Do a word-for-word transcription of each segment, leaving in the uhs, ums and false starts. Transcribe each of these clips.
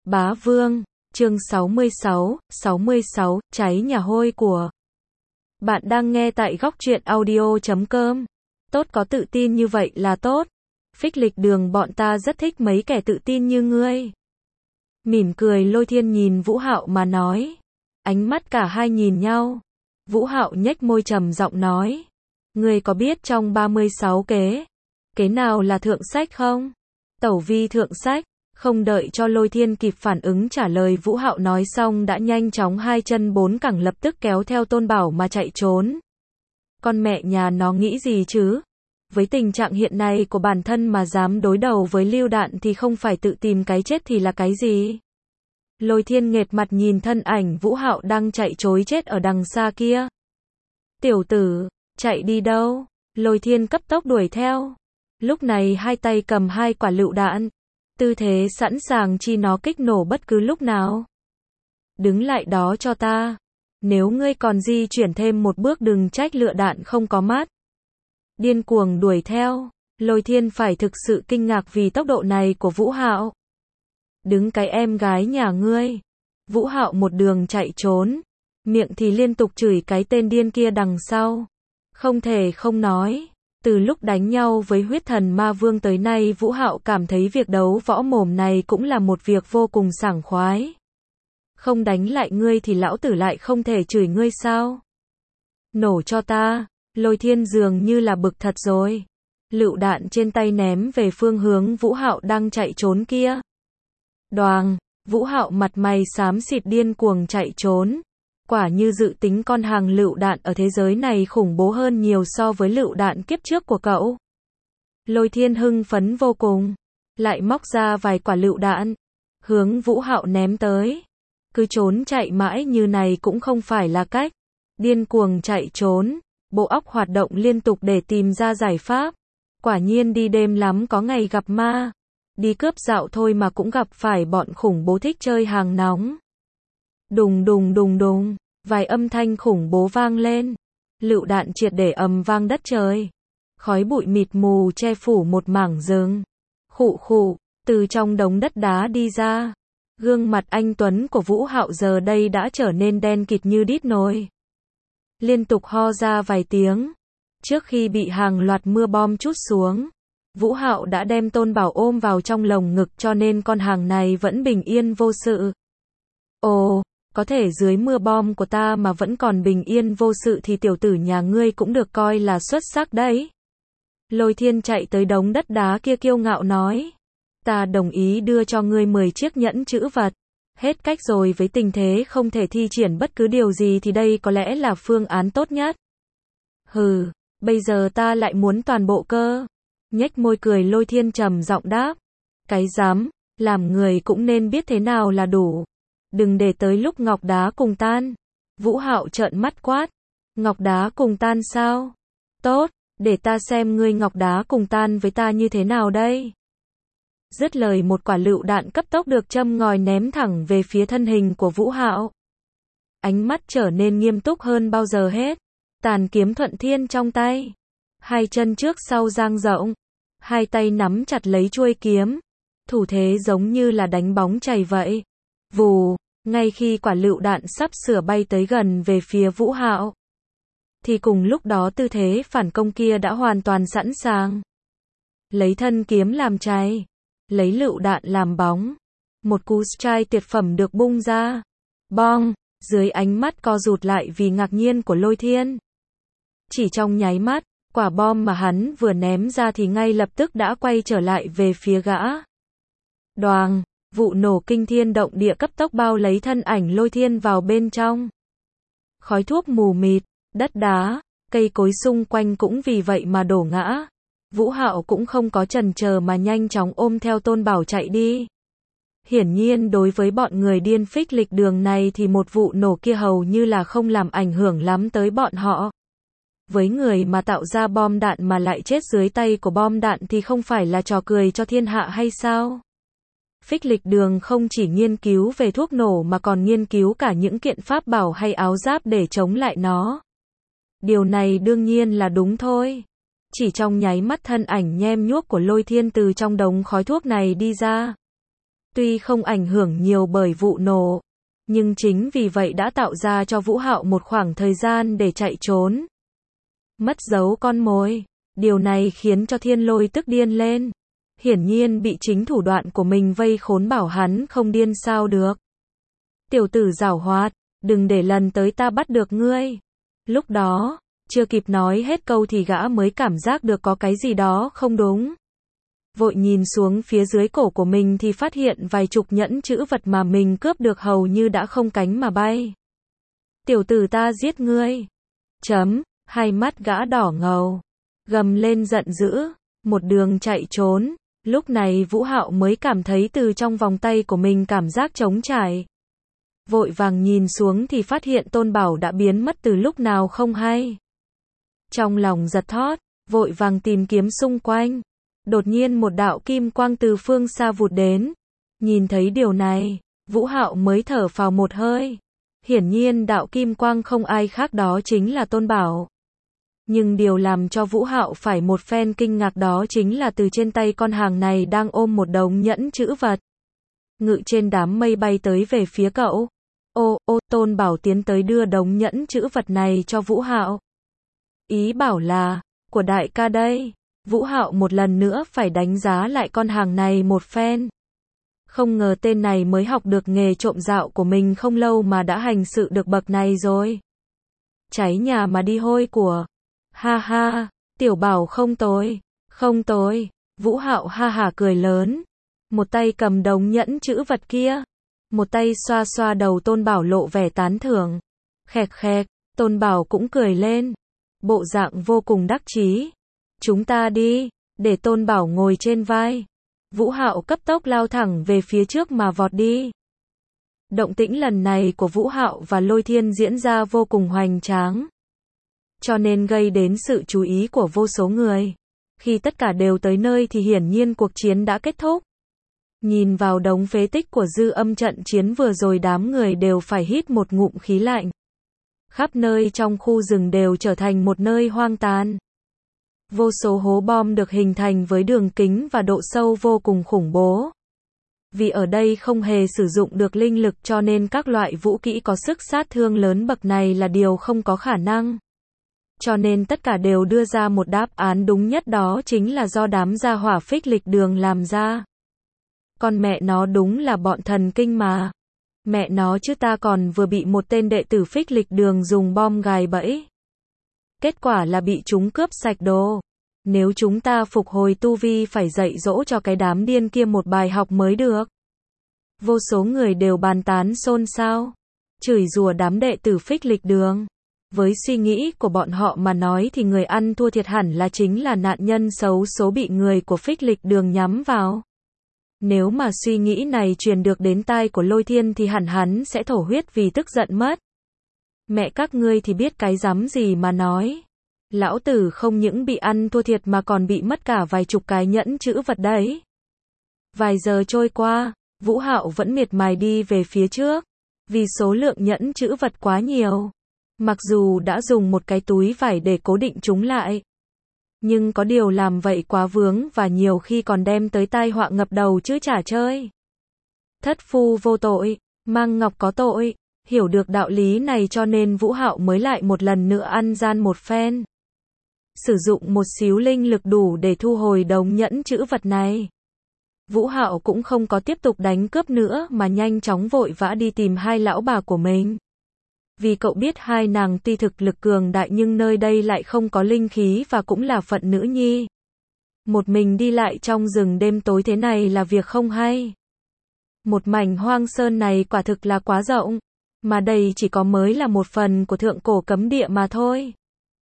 Bá Vương, chương sáu mươi sáu, sáu mươi sáu, cháy nhà hôi của. Bạn đang nghe tại góc truyện audio chấm com. Tốt, có tự tin như vậy là tốt. Phích lịch đường bọn ta rất thích mấy kẻ tự tin như ngươi. Mỉm cười Lôi Thiên nhìn Vũ Hạo mà nói. Ánh mắt cả hai nhìn nhau. Vũ Hạo nhếch môi trầm giọng nói. Ngươi có biết trong ba mươi sáu kế, kế nào là thượng sách không? Tẩu vi thượng sách. Không đợi cho Lôi Thiên kịp phản ứng trả lời, Vũ Hạo nói xong đã nhanh chóng hai chân bốn cẳng lập tức kéo theo Tôn Bảo mà chạy trốn. Con mẹ nhà nó nghĩ gì chứ? Với tình trạng hiện nay của bản thân mà dám đối đầu với Lưu Đạn thì không phải tự tìm cái chết thì là cái gì? Lôi Thiên nghệt mặt nhìn thân ảnh Vũ Hạo đang chạy trối chết ở đằng xa kia. Tiểu tử, chạy đi đâu? Lôi Thiên cấp tốc đuổi theo. Lúc này hai tay cầm hai quả lựu đạn. Tư thế sẵn sàng chi nó kích nổ bất cứ lúc nào. Đứng lại đó cho ta. Nếu ngươi còn di chuyển thêm một bước đừng trách lựu đạn không có mắt. Điên cuồng đuổi theo. Lôi Thiên phải thực sự kinh ngạc vì tốc độ này của Vũ Hạo. Đứng cái em gái nhà ngươi. Vũ Hạo một đường chạy trốn. Miệng thì liên tục chửi cái tên điên kia đằng sau. Không thể không nói. Từ lúc đánh nhau với huyết thần ma vương tới nay, Vũ Hạo cảm thấy việc đấu võ mồm này cũng là một việc vô cùng sảng khoái. Không đánh lại ngươi thì lão tử lại không thể chửi ngươi sao? Nổ cho ta. Lôi Thiên dường như là bực thật rồi. Lựu đạn trên tay ném về phương hướng Vũ Hạo đang chạy trốn kia. Đoàng, Vũ Hạo mặt mày xám xịt điên cuồng chạy trốn. Quả như dự tính, con hàng lựu đạn ở thế giới này khủng bố hơn nhiều so với lựu đạn kiếp trước của cậu. Lôi Thiên hưng phấn vô cùng, lại móc ra vài quả lựu đạn, hướng Vũ Hạo ném tới. Cứ trốn chạy mãi như này cũng không phải là cách. Điên cuồng chạy trốn, bộ óc hoạt động liên tục để tìm ra giải pháp. Quả nhiên đi đêm lắm có ngày gặp ma. Đi cướp dạo thôi mà cũng gặp phải bọn khủng bố thích chơi hàng nóng. Đùng đùng đùng đùng, vài âm thanh khủng bố vang lên. Lựu đạn triệt để ầm vang đất trời. Khói bụi mịt mù che phủ một mảng rừng. Khụ khụ, từ trong đống đất đá đi ra. Gương mặt anh tuấn của Vũ Hạo giờ đây đã trở nên đen kịt như đít nồi. Liên tục ho ra vài tiếng. Trước khi bị hàng loạt mưa bom trút xuống, Vũ Hạo đã đem Tôn Bảo ôm vào trong lồng ngực cho nên con hàng này vẫn bình yên vô sự. Ồ, có thể dưới mưa bom của ta mà vẫn còn bình yên vô sự thì tiểu tử nhà ngươi cũng được coi là xuất sắc đấy. Lôi Thiên chạy tới đống đất đá kia kiêu ngạo nói. Ta đồng ý đưa cho ngươi mười chiếc nhẫn chữ vật. Hết cách rồi, với tình thế không thể thi triển bất cứ điều gì thì đây có lẽ là phương án tốt nhất. Hừ, bây giờ ta lại muốn toàn bộ cơ. Nhếch môi cười Lôi Thiên trầm giọng đáp. Cái dám, làm người cũng nên biết thế nào là đủ. Đừng để tới lúc ngọc đá cùng tan. Vũ Hạo trợn mắt quát. Ngọc đá cùng tan sao? Tốt, để ta xem ngươi ngọc đá cùng tan với ta như thế nào đây. Dứt lời, một quả lựu đạn cấp tốc được châm ngòi ném thẳng về phía thân hình của Vũ Hạo. Ánh mắt trở nên nghiêm túc hơn bao giờ hết. Tàn kiếm thuận thiên trong tay. Hai chân trước sau dang rộng. Hai tay nắm chặt lấy chuôi kiếm. Thủ thế giống như là đánh bóng chày vậy. Vù, ngay khi quả lựu đạn sắp sửa bay tới gần về phía Vũ Hạo, thì cùng lúc đó tư thế phản công kia đã hoàn toàn sẵn sàng. Lấy thân kiếm làm chày, lấy lựu đạn làm bóng. Một cú strike tuyệt phẩm được bung ra. Bong, dưới ánh mắt co rụt lại vì ngạc nhiên của Lôi Thiên. Chỉ trong nháy mắt, quả bom mà hắn vừa ném ra thì ngay lập tức đã quay trở lại về phía gã. Đoàng, vụ nổ kinh thiên động địa cấp tốc bao lấy thân ảnh Lôi Thiên vào bên trong. Khói thuốc mù mịt, đất đá, cây cối xung quanh cũng vì vậy mà đổ ngã. Vũ Hạo cũng không có chần chờ mà nhanh chóng ôm theo Tôn Bảo chạy đi. Hiển nhiên đối với bọn người điên phích lịch đường này thì một vụ nổ kia hầu như là không làm ảnh hưởng lắm tới bọn họ. Với người mà tạo ra bom đạn mà lại chết dưới tay của bom đạn thì không phải là trò cười cho thiên hạ hay sao? Phích lịch đường không chỉ nghiên cứu về thuốc nổ mà còn nghiên cứu cả những kiện pháp bảo hay áo giáp để chống lại nó. Điều này đương nhiên là đúng thôi. Chỉ trong nháy mắt thân ảnh nhem nhuốc của Lôi Thiên từ trong đống khói thuốc này đi ra. tuy không ảnh hưởng nhiều bởi vụ nổ, nhưng chính vì vậy đã tạo ra cho Vũ Hạo một khoảng thời gian để chạy trốn, mất dấu con mồi. Điều này khiến cho Thiên Lôi tức điên lên. Hiển nhiên bị chính thủ đoạn của mình vây khốn, bảo hắn không điên sao được. Tiểu tử giảo hoạt, đừng để lần tới ta bắt được ngươi. Lúc đó, chưa kịp nói hết câu thì gã mới cảm giác được có cái gì đó không đúng. Vội nhìn xuống phía dưới cổ của mình thì phát hiện vài chục nhẫn chữ vật mà mình cướp được hầu như đã không cánh mà bay. Tiểu tử ta giết ngươi. Chấm, hai mắt gã đỏ ngầu, gầm lên giận dữ, một đường chạy trốn. Lúc này Vũ Hạo mới cảm thấy từ trong vòng tay của mình cảm giác trống trải. Vội vàng nhìn xuống thì phát hiện Tôn Bảo đã biến mất từ lúc nào không hay. Trong lòng giật thót, vội vàng tìm kiếm xung quanh. Đột nhiên một đạo kim quang từ phương xa vụt đến. Nhìn thấy điều này, Vũ Hạo mới thở phào một hơi. Hiển nhiên đạo kim quang không ai khác đó chính là Tôn Bảo. Nhưng điều làm cho Vũ Hạo phải một phen kinh ngạc đó chính là từ trên tay con hàng này đang ôm một đống nhẫn chữ vật. Ngự trên đám mây bay tới về phía cậu. Ô, ô, Tôn Bảo tiến tới đưa đống nhẫn chữ vật này cho Vũ Hạo. Ý bảo là, của đại ca đây. Vũ Hạo một lần nữa phải đánh giá lại con hàng này một phen. Không ngờ tên này mới học được nghề trộm dạo của mình không lâu mà đã hành sự được bậc này rồi. Cháy nhà mà đi hôi của. Ha ha, Tiểu Bảo không tồi, không tồi. Vũ Hạo ha hả cười lớn. Một tay cầm đống nhẫn chữ vật kia. Một tay xoa xoa đầu Tôn Bảo lộ vẻ tán thưởng. Khẹt khẹt, Tôn Bảo cũng cười lên. Bộ dạng vô cùng đắc chí. Chúng ta đi, để Tôn Bảo ngồi trên vai. Vũ Hạo cấp tốc lao thẳng về phía trước mà vọt đi. Động tĩnh lần này của Vũ Hạo và Lôi Thiên diễn ra vô cùng hoành tráng. Cho nên gây đến sự chú ý của vô số người. Khi tất cả đều tới nơi thì hiển nhiên cuộc chiến đã kết thúc. Nhìn vào đống phế tích của dư âm trận chiến vừa rồi đám người đều phải hít một ngụm khí lạnh. Khắp nơi trong khu rừng đều trở thành một nơi hoang tàn. Vô số hố bom được hình thành với đường kính và độ sâu vô cùng khủng bố. Vì ở đây không hề sử dụng được linh lực cho nên các loại vũ kỹ có sức sát thương lớn bậc này là điều không có khả năng. Cho nên tất cả đều đưa ra một đáp án đúng nhất, đó chính là do đám gia hỏa phích lịch đường làm ra. Con mẹ nó đúng là bọn thần kinh mà. Mẹ nó chứ ta còn vừa bị một tên đệ tử phích lịch đường dùng bom gài bẫy. Kết quả là bị chúng cướp sạch đồ. Nếu chúng ta phục hồi tu vi phải dạy dỗ cho cái đám điên kia một bài học mới được. Vô số người đều bàn tán xôn xao, chửi rủa đám đệ tử phích lịch đường. Với suy nghĩ của bọn họ mà nói thì người ăn thua thiệt hẳn là chính là nạn nhân xấu số bị người của phích lịch đường nhắm vào. Nếu mà suy nghĩ này truyền được đến tai của Lôi Thiên thì hẳn hắn sẽ thổ huyết vì tức giận mất. Mẹ các ngươi thì biết cái rắm gì mà nói. Lão tử không những bị ăn thua thiệt mà còn bị mất cả vài chục cái nhẫn chữ vật đấy. Vài giờ trôi qua, Vũ Hạo vẫn miệt mài đi về phía trước. Vì số lượng nhẫn chữ vật quá nhiều. Mặc dù đã dùng một cái túi vải để cố định chúng lại. Nhưng có điều làm vậy quá vướng và nhiều khi còn đem tới tai họa ngập đầu chứ chả chơi. Thất phu vô tội, mang ngọc có tội. Hiểu được đạo lý này cho nên Vũ Hạo mới lại một lần nữa ăn gian một phen. Sử dụng một xíu linh lực đủ để thu hồi đống nhẫn chữ vật này. Vũ Hạo cũng không có tiếp tục đánh cướp nữa mà nhanh chóng vội vã đi tìm hai lão bà của mình. Vì cậu biết hai nàng tuy thực lực cường đại nhưng nơi đây lại không có linh khí và cũng là phận nữ nhi. Một mình đi lại trong rừng đêm tối thế này là việc không hay. Một mảnh hoang sơn này quả thực là quá rộng, mà đây chỉ có mới là một phần của thượng cổ cấm địa mà thôi.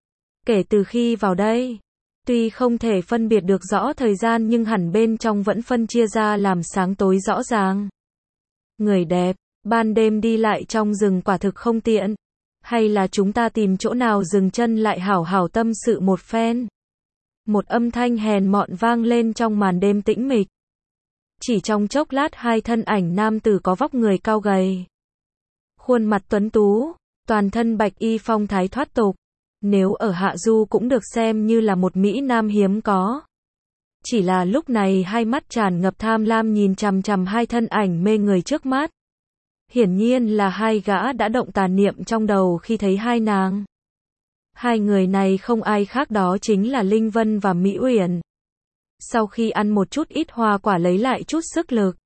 Kể từ khi vào đây, tuy không thể phân biệt được rõ thời gian nhưng hẳn bên trong vẫn phân chia ra làm sáng tối rõ ràng. Người đẹp, ban đêm đi lại trong rừng quả thực không tiện. Hay là chúng ta tìm chỗ nào dừng chân lại hảo hảo tâm sự một phen. Một âm thanh hèn mọn vang lên trong màn đêm tĩnh mịch. Chỉ trong chốc lát hai thân ảnh nam tử có vóc người cao gầy. Khuôn mặt tuấn tú, toàn thân bạch y phong thái thoát tục. Nếu ở Hạ Du cũng được xem như là một mỹ nam hiếm có. Chỉ là lúc này hai mắt tràn ngập tham lam nhìn chằm chằm hai thân ảnh mê người trước mắt. Hiển nhiên là hai gã đã động tà niệm trong đầu khi thấy hai nàng. Hai người này không ai khác đó chính là Linh Vân và Mỹ Uyển. Sau khi ăn một chút ít hoa quả lấy lại chút sức lực,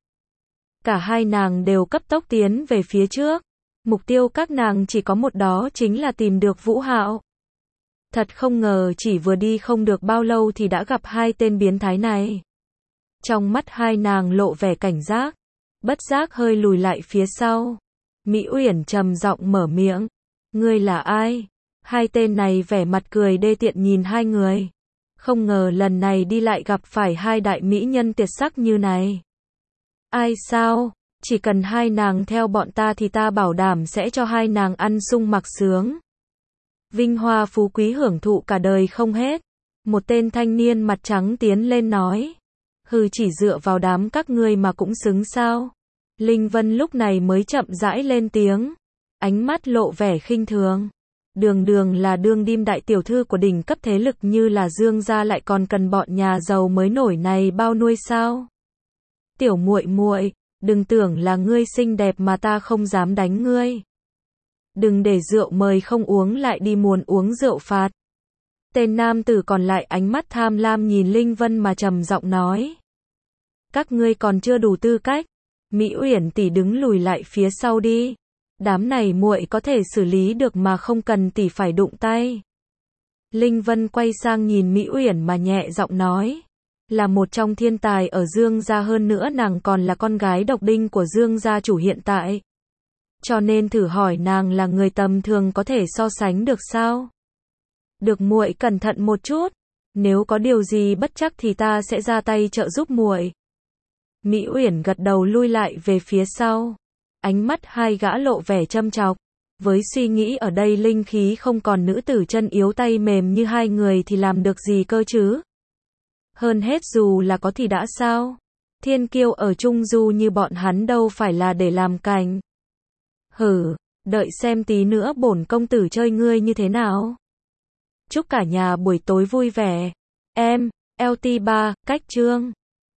cả hai nàng đều cấp tốc tiến về phía trước. Mục tiêu các nàng chỉ có một, đó chính là tìm được Vũ Hạo. Thật không ngờ chỉ vừa đi không được bao lâu thì đã gặp hai tên biến thái này. Trong mắt hai nàng lộ vẻ cảnh giác, bất giác hơi lùi lại phía sau. Mỹ Uyển trầm giọng mở miệng, ngươi là ai? Hai tên này vẻ mặt cười đê tiện nhìn hai người. Không ngờ lần này đi lại gặp phải hai đại mỹ nhân tuyệt sắc như này. Ai sao? Chỉ cần hai nàng theo bọn ta thì ta bảo đảm sẽ cho hai nàng ăn sung mặc sướng. Vinh hoa phú quý hưởng thụ cả đời không hết. Một tên thanh niên mặt trắng tiến lên nói. Hừ, chỉ dựa vào đám các ngươi mà cũng xứng sao? Linh Vân lúc này mới chậm rãi lên tiếng. Ánh mắt lộ vẻ khinh thường. Đường đường là đương kim đại tiểu thư của đỉnh cấp thế lực như là Dương gia lại còn cần bọn nhà giàu mới nổi này bao nuôi sao? Tiểu muội muội, đừng tưởng là ngươi xinh đẹp mà ta không dám đánh ngươi. Đừng để rượu mời không uống lại đi muốn uống rượu phạt. Tên nam tử còn lại ánh mắt tham lam nhìn Linh Vân mà trầm giọng nói. Các ngươi còn chưa đủ tư cách. Mỹ Uyển tỷ đứng lùi lại phía sau đi. Đám này muội có thể xử lý được mà không cần tỷ phải đụng tay. Linh Vân quay sang nhìn Mỹ Uyển mà nhẹ giọng nói. Là một trong thiên tài ở Dương gia, hơn nữa nàng còn là con gái độc đinh của Dương gia chủ hiện tại. Cho nên thử hỏi nàng là người tầm thường có thể so sánh được sao? Được, muội cẩn thận một chút. Nếu có điều gì bất trắc thì ta sẽ ra tay trợ giúp muội. Mỹ Uyển gật đầu lui lại về phía sau. Ánh mắt hai gã lộ vẻ châm chọc. Với suy nghĩ ở đây linh khí không còn nữ tử chân yếu tay mềm như hai người thì làm được gì cơ chứ? Hơn hết dù là có thì đã sao? Thiên kiêu ở Trung Du như bọn hắn đâu phải là để làm cành. Hử, đợi xem tí nữa bổn công tử chơi ngươi như thế nào. Chúc cả nhà buổi tối vui vẻ. Em, lờ tê ba, cách chương.